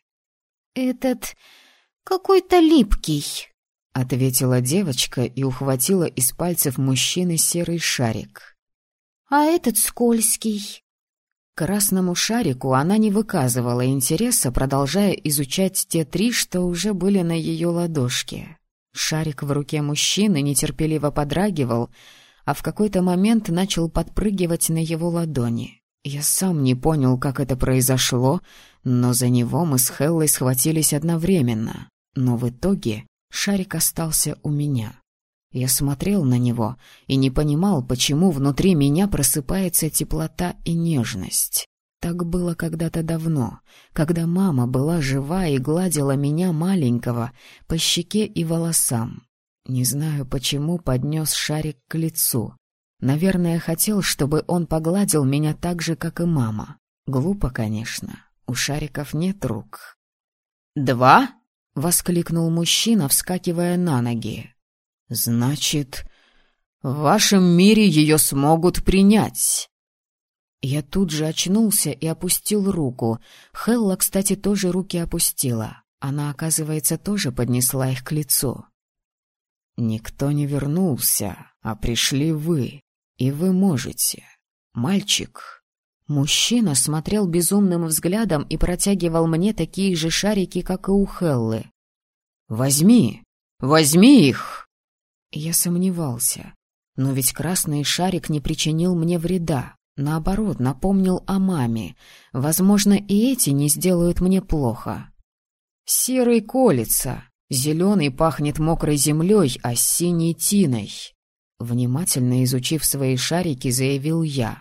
«Этот какой-то липкий», — ответила девочка и ухватила из пальцев мужчины серый шарик. «А этот скользкий». К красному шарику она не выказывала интереса, продолжая изучать те 3, что уже были на ее ладошке. Шарик в руке мужчины нетерпеливо подрагивал, а в какой-то момент начал подпрыгивать на его ладони. Я сам не понял, как это произошло, но за него мы с Хеллой схватились одновременно. Но в итоге Шарик остался у меня. Я смотрел на него и не понимал, почему внутри меня просыпается теплота и нежность. Так было когда-то давно, когда мама была жива и гладила меня маленького по щеке и волосам. Не знаю, почему поднес шарик к лицу. Наверное, хотел, чтобы он погладил меня так же, как и мама. Глупо, конечно. У шариков нет рук. «2?» — воскликнул мужчина, вскакивая на ноги. «Значит, в вашем мире ее смогут принять». Я тут же очнулся и опустил руку. Хелла, кстати, тоже руки опустила. Она, оказывается, тоже поднесла их к лицу. «Никто не вернулся, а пришли вы, и вы можете. Мальчик». Мужчина смотрел безумным взглядом и протягивал мне такие же шарики, как и у Хеллы. «Возьми! Возьми их!» Я сомневался. Но ведь красный шарик не причинил мне вреда. Наоборот, напомнил о маме. Возможно, и эти не сделают мне плохо. Серый колется, зеленый пахнет мокрой землей, а синий — тиной. Внимательно изучив свои шарики, заявил я.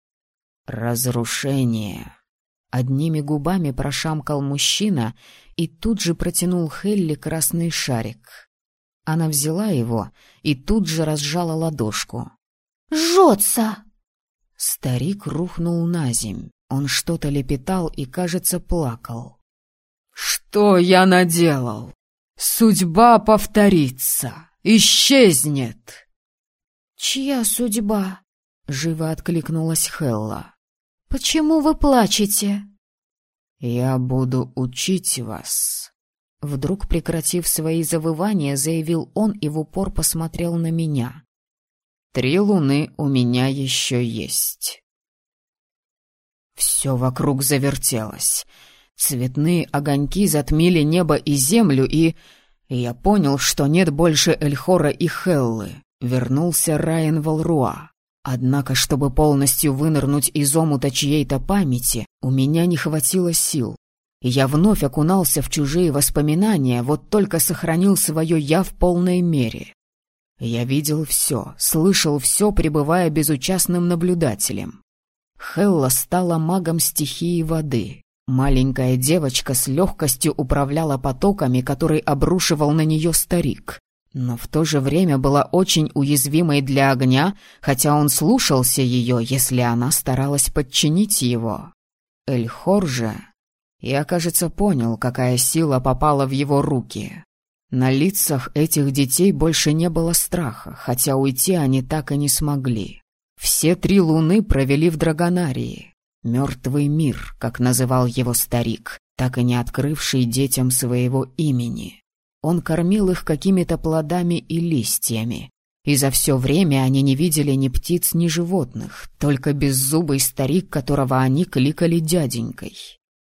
«Разрушение!» Одними губами прошамкал мужчина и тут же протянул Хелли красный шарик. Она взяла его и тут же разжала ладошку. «Жжется!» Старик рухнул на земь. Он что-то лепетал и, кажется, плакал. «Что я наделал? Судьба повторится, исчезнет!» «Чья судьба?» — живо откликнулась Хелла. «Почему вы плачете?» «Я буду учить вас». Вдруг, прекратив свои завывания, заявил он и в упор посмотрел на меня. 3 луны у меня еще есть. Все вокруг завертелось. Цветные огоньки затмили небо и землю, и я понял, что нет больше Эльхора и Хеллы. Вернулся Райан Валруа. Однако, чтобы полностью вынырнуть из омута чьей-то памяти, у меня не хватило сил. Я вновь окунался в чужие воспоминания, вот только сохранил свое «я» в полной мере. Я видел все, слышал все, пребывая безучастным наблюдателем. Хелла стала магом стихии воды. Маленькая девочка с легкостью управляла потоками, который обрушивал на нее старик. Но в то же время была очень уязвимой для огня, хотя он слушался ее, если она старалась подчинить его. Эльхор же... Я, кажется, понял, какая сила попала в его руки. На лицах этих детей больше не было страха, хотя уйти они так и не смогли. Все 3 луны провели в Драгонарии. Мертвый мир, как называл его старик, так и не открывший детям своего имени. Он кормил их какими-то плодами и листьями. И за все время они не видели ни птиц, ни животных, только беззубый старик, которого они кликали дяденькой.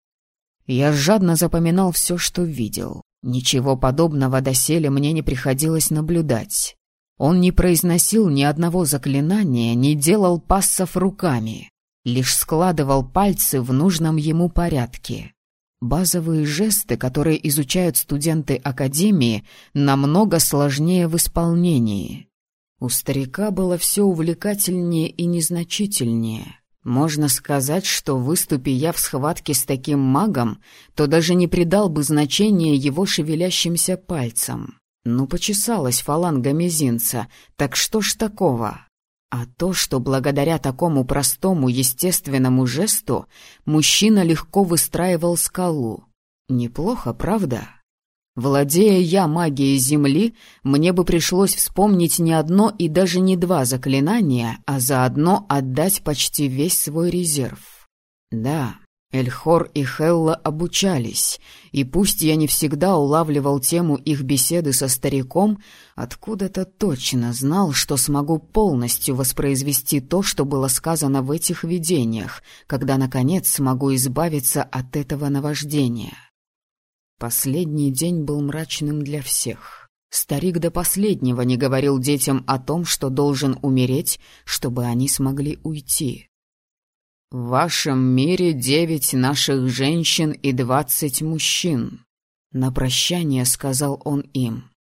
Я жадно запоминал все, что видел. Ничего подобного доселе мне не приходилось наблюдать. Он не произносил ни одного заклинания, не делал пассов руками, лишь складывал пальцы в нужном ему порядке. Базовые жесты, которые изучают студенты академии, намного сложнее в исполнении. У старика было все увлекательнее и незначительнее. Можно сказать, что выступи я в схватке с таким магом, то даже не придал бы значения его шевелящимся пальцам. Ну, почесалась фаланга мизинца, так что ж такого? А то, что благодаря такому простому естественному жесту мужчина легко выстраивал скалу. Неплохо, правда? Владея я магией земли, мне бы пришлось вспомнить не одно и даже не 2 заклинания, а заодно отдать почти весь свой резерв. Да, Эльхор и Хелла обучались, и пусть я не всегда улавливал тему их беседы со стариком, откуда-то точно знал, что смогу полностью воспроизвести то, что было сказано в этих видениях, когда, наконец, смогу избавиться от этого наваждения. Последний день был мрачным для всех. Старик до последнего не говорил детям о том, что должен умереть, чтобы они смогли уйти. «В вашем мире 9 наших женщин и 20 мужчин», — на прощание сказал он им.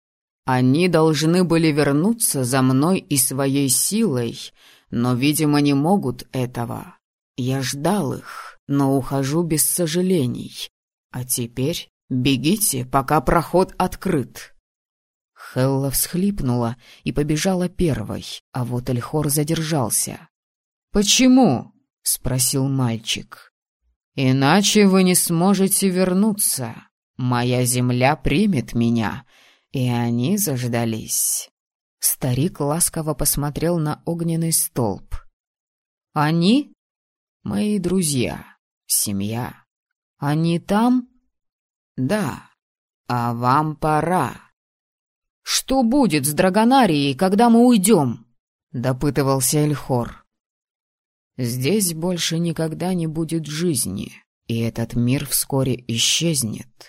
Они должны были вернуться за мной и своей силой, но, видимо, не могут этого. Я ждал их, но ухожу без сожалений. А теперь бегите, пока проход открыт». Хелла всхлипнула и побежала первой, а вот Эльхор задержался. «Почему?» — спросил мальчик. «Иначе вы не сможете вернуться. Моя земля примет меня». И они заждались. Старик ласково посмотрел на огненный столб. «Они?» «Мои друзья, семья». «Они там?» «Да, а вам пора». «Что будет с Драгонарией, когда мы уйдем?» — допытывался Эльхор. «Здесь больше никогда не будет жизни, и этот мир вскоре исчезнет».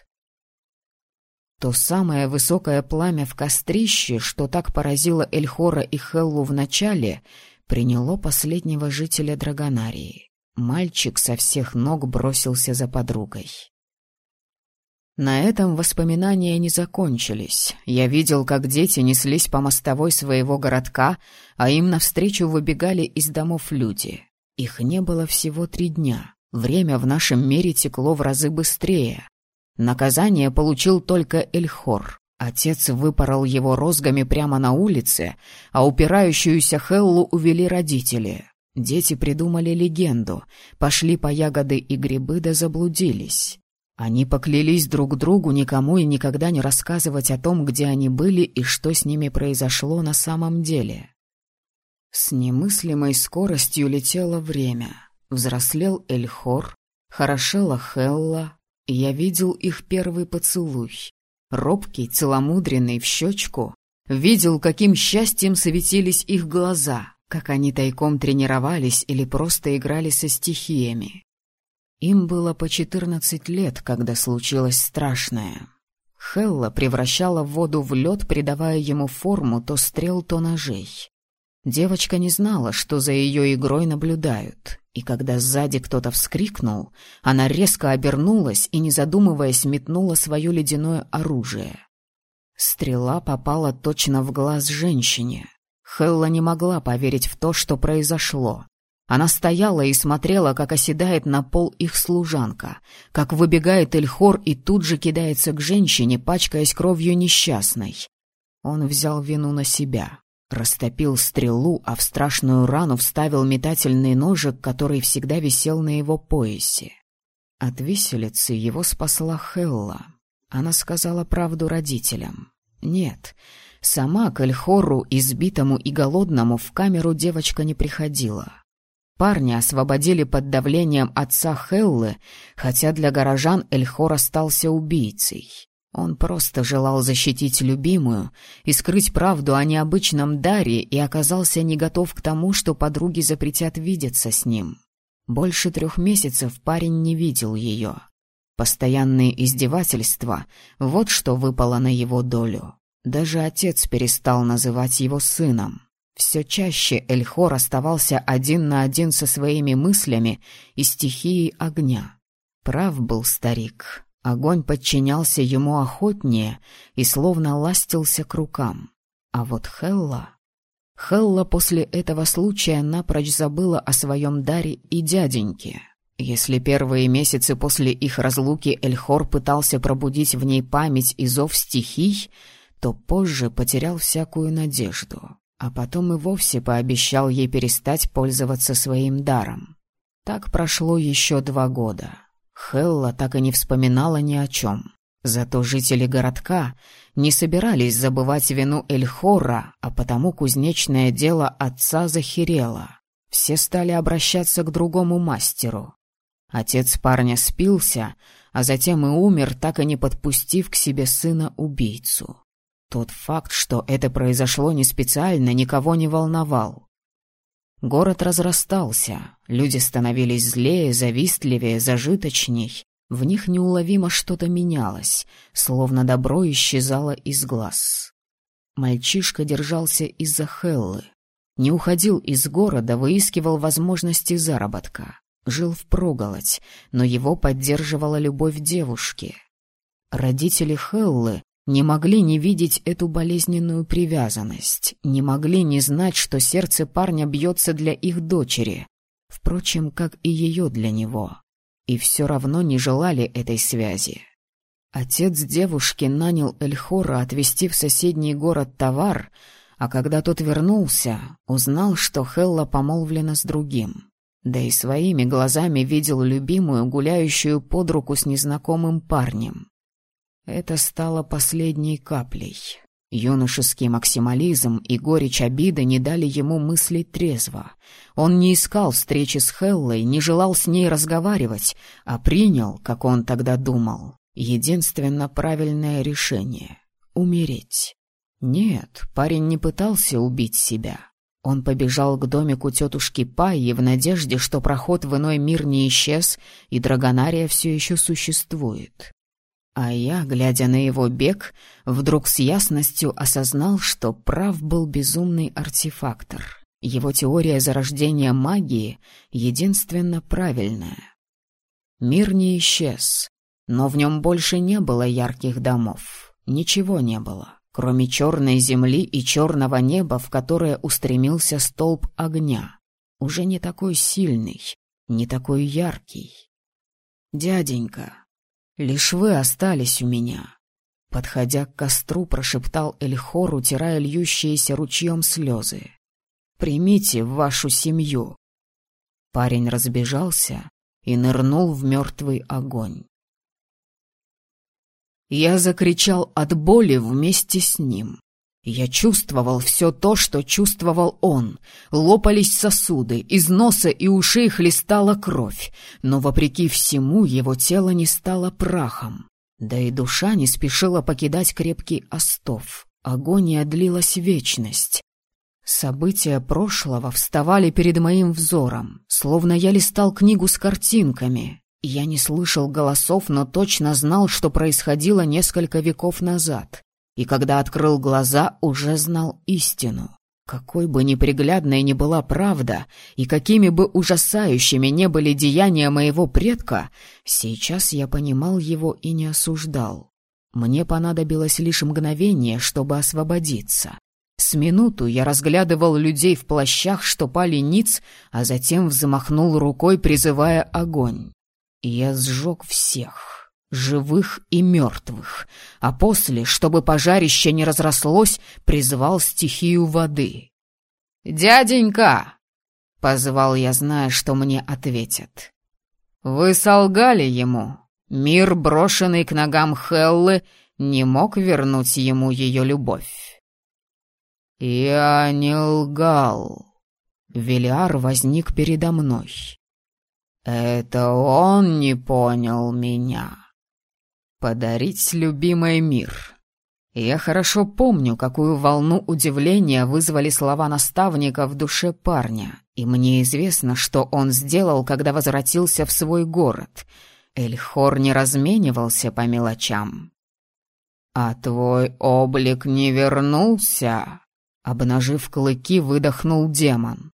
То самое высокое пламя в кострище, что так поразило Эльхора и Хеллу вначале, приняло последнего жителя Драгонарии. Мальчик со всех ног бросился за подругой. На этом воспоминания не закончились. Я видел, как дети неслись по мостовой своего городка, а им навстречу выбегали из домов люди. Их не было всего 3 дня. Время в нашем мире текло в разы быстрее. Наказание получил только Эльхор. Отец выпорол его розгами прямо на улице, а упирающуюся Хеллу увели родители. Дети придумали легенду, пошли по ягоды и грибы да заблудились. Они поклялись друг другу никому и никогда не рассказывать о том, где они были и что с ними произошло на самом деле. С немыслимой скоростью летело время. Взрослел Эльхор, хорошела Хелла. Я видел их первый поцелуй. Робкий, целомудренный в щечку. Видел, каким счастьем светились их глаза, как они тайком тренировались или просто играли со стихиями. Им было по 14 лет, когда случилось страшное. Хелла превращала воду в лед, придавая ему форму то стрел, то ножей. Девочка не знала, что за ее игрой наблюдают, и когда сзади кто-то вскрикнул, она резко обернулась и, не задумываясь, метнула свое ледяное оружие. Стрела попала точно в глаз женщине. Хелла не могла поверить в то, что произошло. Она стояла и смотрела, как оседает на пол их служанка, как выбегает Эльхор и тут же кидается к женщине, пачкаясь кровью несчастной. Он взял вину на себя. Растопил стрелу, а в страшную рану вставил метательный ножик, который всегда висел на его поясе. От виселицы его спасла Хелла. Она сказала правду родителям. Нет, сама к Эльхору, избитому и голодному, в камеру девочка не приходила. Парня освободили под давлением отца Хеллы, хотя для горожан Эльхор остался убийцей. Он просто желал защитить любимую и скрыть правду о необычном даре и оказался не готов к тому, что подруги запретят видеться с ним. Больше 3 месяцев парень не видел ее. Постоянные издевательства — вот что выпало на его долю. Даже отец перестал называть его сыном. Все чаще Эльхор оставался 1 на 1 со своими мыслями и стихией огня. Прав был старик. Огонь подчинялся ему охотнее и словно ластился к рукам. А вот Хелла после этого случая напрочь забыла о своем даре и дяденьке. Если первые месяцы после их разлуки Эльхор пытался пробудить в ней память и зов стихий, то позже потерял всякую надежду, а потом и вовсе пообещал ей перестать пользоваться своим даром. Так прошло еще 2 года. Хелла так и не вспоминала ни о чем. Зато жители городка не собирались забывать вину Эльхора, а потому кузнечное дело отца захерело. Все стали обращаться к другому мастеру. Отец парня спился, а затем и умер, так и не подпустив к себе сына-убийцу. Тот факт, что это произошло не специально, никого не волновал. Город разрастался, люди становились злее, завистливее, зажиточней. В них неуловимо что-то менялось, словно добро исчезало из глаз. Мальчишка держался из-за Хеллы. Не уходил из города, выискивал возможности заработка. Жил впроголодь, но его поддерживала любовь девушки. Родители Хеллы Не могли не видеть эту болезненную привязанность, не могли не знать, что сердце парня бьется для их дочери, впрочем, как и ее для него, и все равно не желали этой связи. Отец девушки нанял Эльхора отвезти в соседний город товар, а когда тот вернулся, узнал, что Хелла помолвлена с другим. Да и своими глазами видел любимую, гуляющую под руку с незнакомым парнем. Это стало последней каплей. Юношеский максимализм и горечь обиды не дали ему мыслить трезво. Он не искал встречи с Хеллой, не желал с ней разговаривать, а принял, как он тогда думал, единственно правильное решение — умереть. Нет, парень не пытался убить себя. Он побежал к домику тетушки Пайи в надежде, что проход в иной мир не исчез, и Драгонария все еще существует. А я, глядя на его бег, вдруг с ясностью осознал, что прав был безумный артефактор. Его теория зарождения магии единственно правильная. Мир не исчез, но в нем больше не было ярких домов. Ничего не было, кроме черной земли и черного неба, в которое устремился столб огня. Уже не такой сильный, не такой яркий. «Дяденька, лишь вы остались у меня», — подходя к костру, прошептал Эльхор, утирая льющиеся ручьем слезы. «Примите в вашу семью». Парень разбежался и нырнул в мертвый огонь. Я закричал от боли вместе с ним. Я чувствовал все то, что чувствовал он. Лопались сосуды, из носа и ушей хлестала кровь, но, вопреки всему, его тело не стало прахом. Да и душа не спешила покидать крепкий остов. Агония длилась вечность. События прошлого вставали перед моим взором, словно я листал книгу с картинками. Я не слышал голосов, но точно знал, что происходило несколько веков назад. И когда открыл глаза, уже знал истину. Какой бы неприглядной ни была правда, и какими бы ужасающими не были деяния моего предка, сейчас я понимал его и не осуждал. Мне понадобилось лишь мгновение, чтобы освободиться. С минуту я разглядывал людей в плащах, что пали ниц, а затем взмахнул рукой, призывая огонь. Я сжег всех, живых и мертвых, а после, чтобы пожарище не разрослось, призвал стихию воды. «Дяденька!» — позвал я, зная, что мне ответят. «Вы солгали ему. Мир, брошенный к ногам Хеллы, не мог вернуть ему ее любовь». «Я не лгал». Велиар возник передо мной. «Это он не понял меня. Подарить любимый мир». Я хорошо помню, какую волну удивления вызвали слова наставника в душе парня, и мне известно, что он сделал, когда возвратился в свой город. Эльхор не разменивался по мелочам. «А твой облик не вернулся?» — обнажив клыки, выдохнул демон.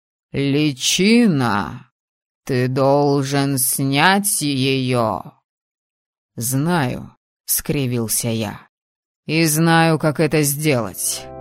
«Личина! Ты должен снять ее!» «Знаю», — скривился я. «И знаю, как это сделать».